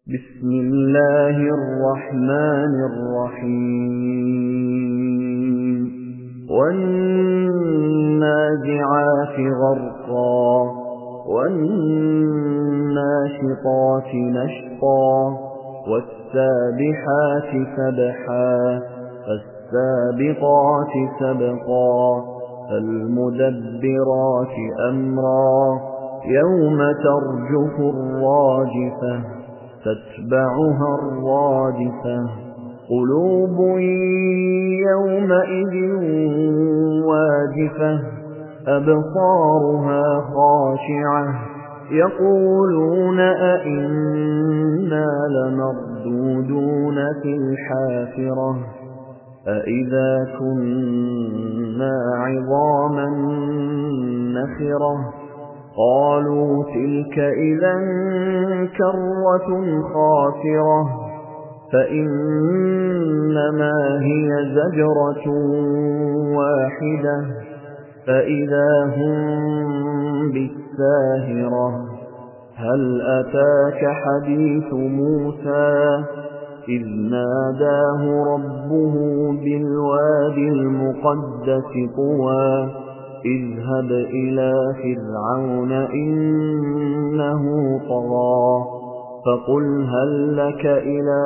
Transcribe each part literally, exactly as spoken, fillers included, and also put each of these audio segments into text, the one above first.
بسم الله الرحمن الرحيم والنازعات غرقا والناشطات نشطا والسابحات سبحا فالسابقات سبقا فالمدبرات أمرا يوم ترجف الراجفة تتبعها الرادفة قلوب يومئذ واجفة أبصارها خاشعة يقولون أئنا لمردودون في الحافرة أئذا كنا عظاما نخرة قالوا تلك إذا كرة خاسرة فإنما هي زجرة واحدة فإذا هم بالساهرة هل أتاك حديث موسى إذ ناداه ربه بالوادي المقدس طوى اذهب إلى فرعون إنه طغى فقل هل لك إلى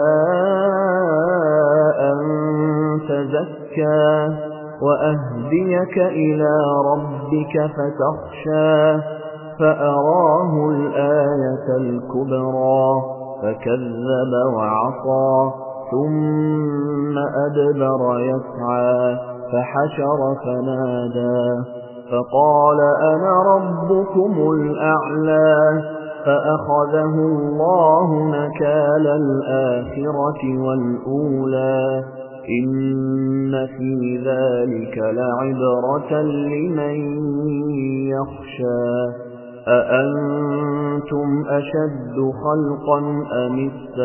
أن تزكى وأهديك إلى ربك فتخشى فأراه الآية الكبرى فكذب وعصى ثم أدبر يسعى فحشر فنادى فقال أنا ربكم الأعلى فأخذه الله نكال الآخرة والأولى إن في ذلك لعبرة لمن يخشى أأنتم أشد خلقا أم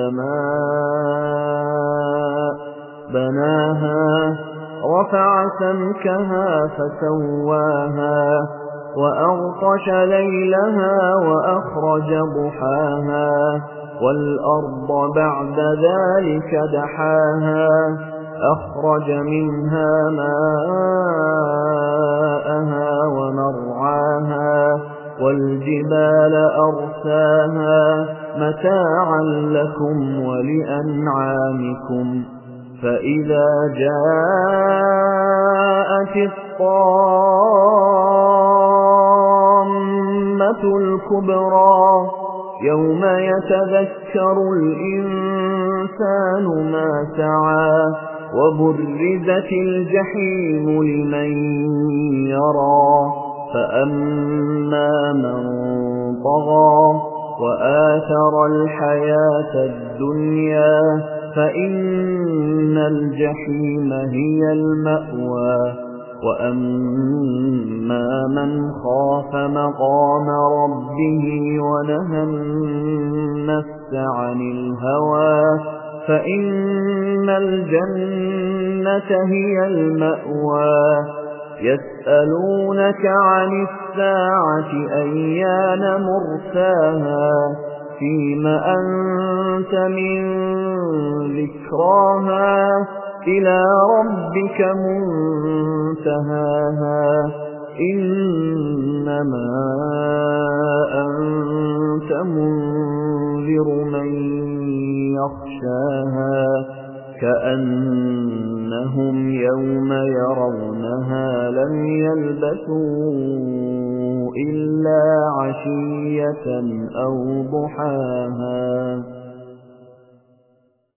السماء بناها رفع سمكها فسواها وأغطش ليلها وأخرج ضحاها والأرض بعد ذلك دحاها أخرج منها ماءها ومرعاها والجبال أرساها متاعا لكم ولأنعامكم فإذا جاءت الطامة الكبرى يوم يتذكر الإنسان ما سعى وبرزت الجحيم لمن يرى فأما من طغى وآثر الحياة الدنيا فإن الجحيم هي المأوى وأما من خاف مقام ربه ونهى النفس عن الهوى فإن الجنة هي المأوى يسألونك عن الساعة أيان مرساها فيم أنت من ذكراها إلى ربك منتهاها إنما أنت منذر من يخشاها كأنهم يوم يرونها لم يلبثوا إلا عشية أو ضحاها.